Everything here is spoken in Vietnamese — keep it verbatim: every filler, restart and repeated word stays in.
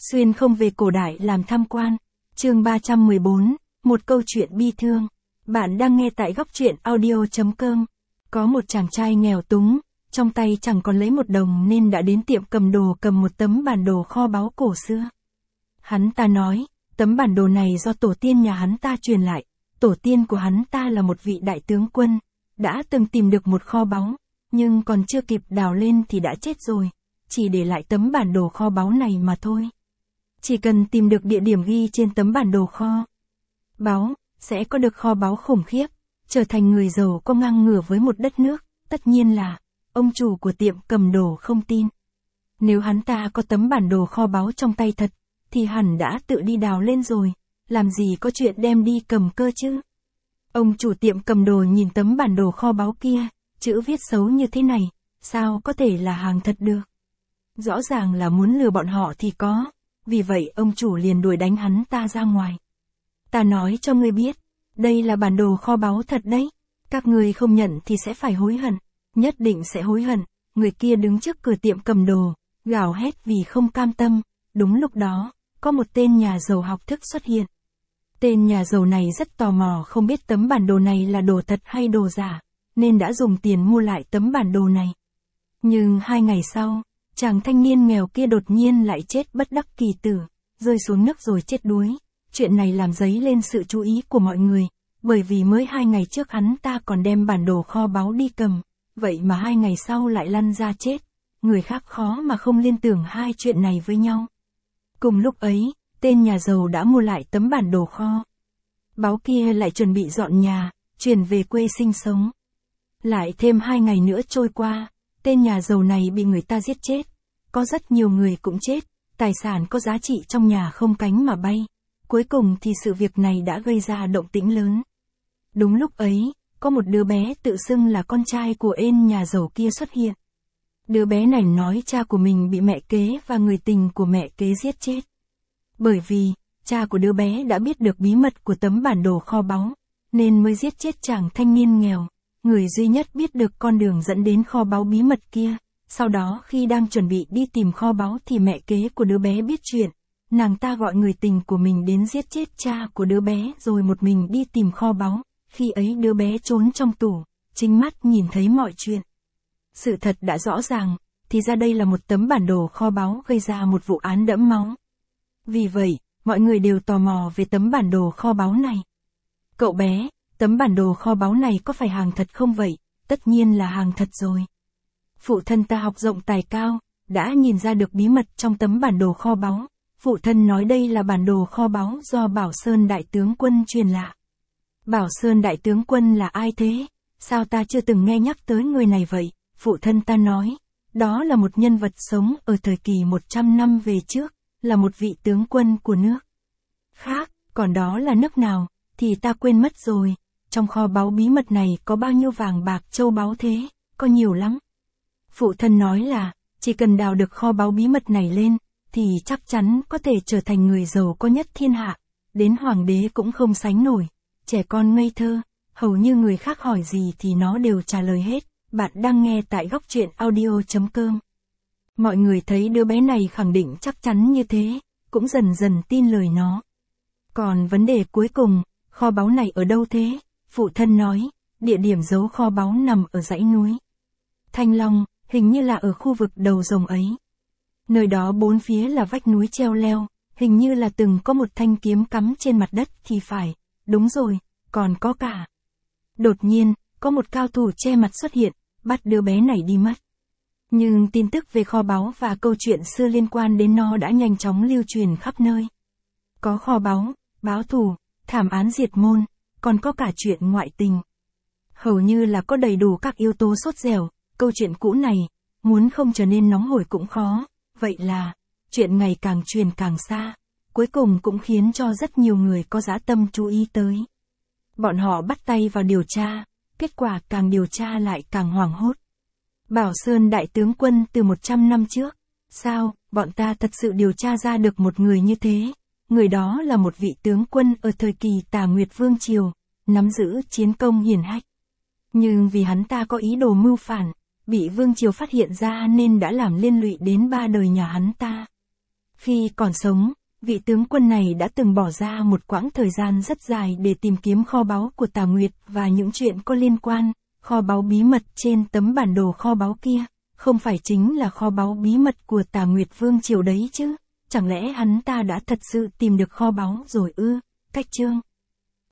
Xuyên không về cổ đại làm tham quan. Chương ba trăm mười bốn, một câu chuyện bi thương. Bạn đang nghe tại góc truyện audio chấm com. Có một chàng trai nghèo túng, trong tay chẳng còn lấy một đồng nên đã đến tiệm cầm đồ cầm một tấm bản đồ kho báu cổ xưa. Hắn ta nói, tấm bản đồ này do tổ tiên nhà hắn ta truyền lại. Tổ tiên của hắn ta là một vị đại tướng quân, đã từng tìm được một kho báu, nhưng còn chưa kịp đào lên thì đã chết rồi, chỉ để lại tấm bản đồ kho báu này mà thôi. Chỉ cần tìm được địa điểm ghi trên tấm bản đồ kho báu, sẽ có được kho báu khủng khiếp, trở thành người giàu có ngang ngửa với một đất nước. Tất nhiên là, ông chủ của tiệm cầm đồ không tin. Nếu hắn ta có tấm bản đồ kho báu trong tay thật, thì hẳn đã tự đi đào lên rồi, làm gì có chuyện đem đi cầm cơ chứ. Ông chủ tiệm cầm đồ nhìn tấm bản đồ kho báu kia, chữ viết xấu như thế này, sao có thể là hàng thật được. Rõ ràng là muốn lừa bọn họ thì có, vì vậy ông chủ liền đuổi đánh hắn ta ra ngoài. Ta nói cho ngươi biết, đây là bản đồ kho báu thật đấy, các ngươi không nhận thì sẽ phải hối hận, nhất định sẽ hối hận. Người kia đứng trước cửa tiệm cầm đồ, gào hét vì không cam tâm. Đúng lúc đó, có một tên nhà giàu học thức xuất hiện. Tên nhà giàu này rất tò mò không biết tấm bản đồ này là đồ thật hay đồ giả, nên đã dùng tiền mua lại tấm bản đồ này. Nhưng hai ngày sau, chàng thanh niên nghèo kia đột nhiên lại chết bất đắc kỳ tử, rơi xuống nước rồi chết đuối. Chuyện này làm dấy lên sự chú ý của mọi người, bởi vì mới hai ngày trước hắn ta còn đem bản đồ kho báu đi cầm, vậy mà hai ngày sau lại lăn ra chết. Người khác khó mà không liên tưởng hai chuyện này với nhau. Cùng lúc ấy, tên nhà giàu đã mua lại tấm bản đồ kho báu kia, lại chuẩn bị dọn nhà, chuyển về quê sinh sống. Lại thêm hai ngày nữa trôi qua, tên nhà giàu này bị người ta giết chết. Có rất nhiều người cũng chết, tài sản có giá trị trong nhà không cánh mà bay. Cuối cùng thì sự việc này đã gây ra động tĩnh lớn. Đúng lúc ấy, có một đứa bé tự xưng là con trai của ên nhà giàu kia xuất hiện. Đứa bé này nói cha của mình bị mẹ kế và người tình của mẹ kế giết chết. Bởi vì, cha của đứa bé đã biết được bí mật của tấm bản đồ kho báu, nên mới giết chết chàng thanh niên nghèo, người duy nhất biết được con đường dẫn đến kho báu bí mật kia. Sau đó khi đang chuẩn bị đi tìm kho báu thì mẹ kế của đứa bé biết chuyện. Nàng ta gọi người tình của mình đến giết chết cha của đứa bé rồi một mình đi tìm kho báu. Khi ấy đứa bé trốn trong tủ, chính mắt nhìn thấy mọi chuyện. Sự thật đã rõ ràng, thì ra đây là một tấm bản đồ kho báu gây ra một vụ án đẫm máu. Vì vậy, mọi người đều tò mò về tấm bản đồ kho báu này. Cậu bé, tấm bản đồ kho báu này có phải hàng thật không vậy? Tất nhiên là hàng thật rồi. Phụ thân ta học rộng tài cao, đã nhìn ra được bí mật trong tấm bản đồ kho báu. Phụ thân nói đây là bản đồ kho báu do Bảo Sơn đại tướng quân truyền lại. Bảo Sơn đại tướng quân là ai thế? Sao ta chưa từng nghe nhắc tới người này vậy? Phụ thân ta nói, đó là một nhân vật sống ở thời kỳ một trăm năm về trước, là một vị tướng quân của nước khác, còn đó là nước nào, thì ta quên mất rồi. Trong kho báu bí mật này có bao nhiêu vàng bạc châu báu thế? Có nhiều lắm. Phụ thân nói là, chỉ cần đào được kho báu bí mật này lên, thì chắc chắn có thể trở thành người giàu có nhất thiên hạ, đến hoàng đế cũng không sánh nổi. Trẻ con ngây thơ, hầu như người khác hỏi gì thì nó đều trả lời hết. Bạn đang nghe tại góc truyện audio chấm com. Mọi người thấy đứa bé này khẳng định chắc chắn như thế, cũng dần dần tin lời nó. Còn vấn đề cuối cùng, kho báu này ở đâu thế? Phụ thân nói, địa điểm giấu kho báu nằm ở dãy núi Thanh Long, hình như là ở khu vực đầu rồng ấy. Nơi đó bốn phía là vách núi treo leo, hình như là từng có một thanh kiếm cắm trên mặt đất thì phải. Đúng rồi, còn có cả. Đột nhiên, có một cao thủ che mặt xuất hiện, bắt đứa bé này đi mất. Nhưng tin tức về kho báu và câu chuyện xưa liên quan đến nó đã nhanh chóng lưu truyền khắp nơi. Có kho báu, báo thù, thảm án diệt môn, còn có cả chuyện ngoại tình. Hầu như là có đầy đủ các yếu tố sốt dẻo. Câu chuyện cũ này, muốn không trở nên nóng hổi cũng khó. Vậy là, chuyện ngày càng truyền càng xa, cuối cùng cũng khiến cho rất nhiều người có dã tâm chú ý tới. Bọn họ bắt tay vào điều tra, kết quả càng điều tra lại càng hoảng hốt. Bảo Sơn đại tướng quân từ một trăm năm trước, sao, bọn ta thật sự điều tra ra được một người như thế. Người đó là một vị tướng quân ở thời kỳ Tà Nguyệt Vương Triều, nắm giữ chiến công hiển hách. Nhưng vì hắn ta có ý đồ mưu phản, bị Vương Triều phát hiện ra nên đã làm liên lụy đến ba đời nhà hắn ta. Khi còn sống, vị tướng quân này đã từng bỏ ra một quãng thời gian rất dài để tìm kiếm kho báu của Tà Nguyệt và những chuyện có liên quan. Kho báu bí mật trên tấm bản đồ kho báu kia, không phải chính là kho báu bí mật của Tà Nguyệt Vương Triều đấy chứ? Chẳng lẽ hắn ta đã thật sự tìm được kho báu rồi ư? Cách chương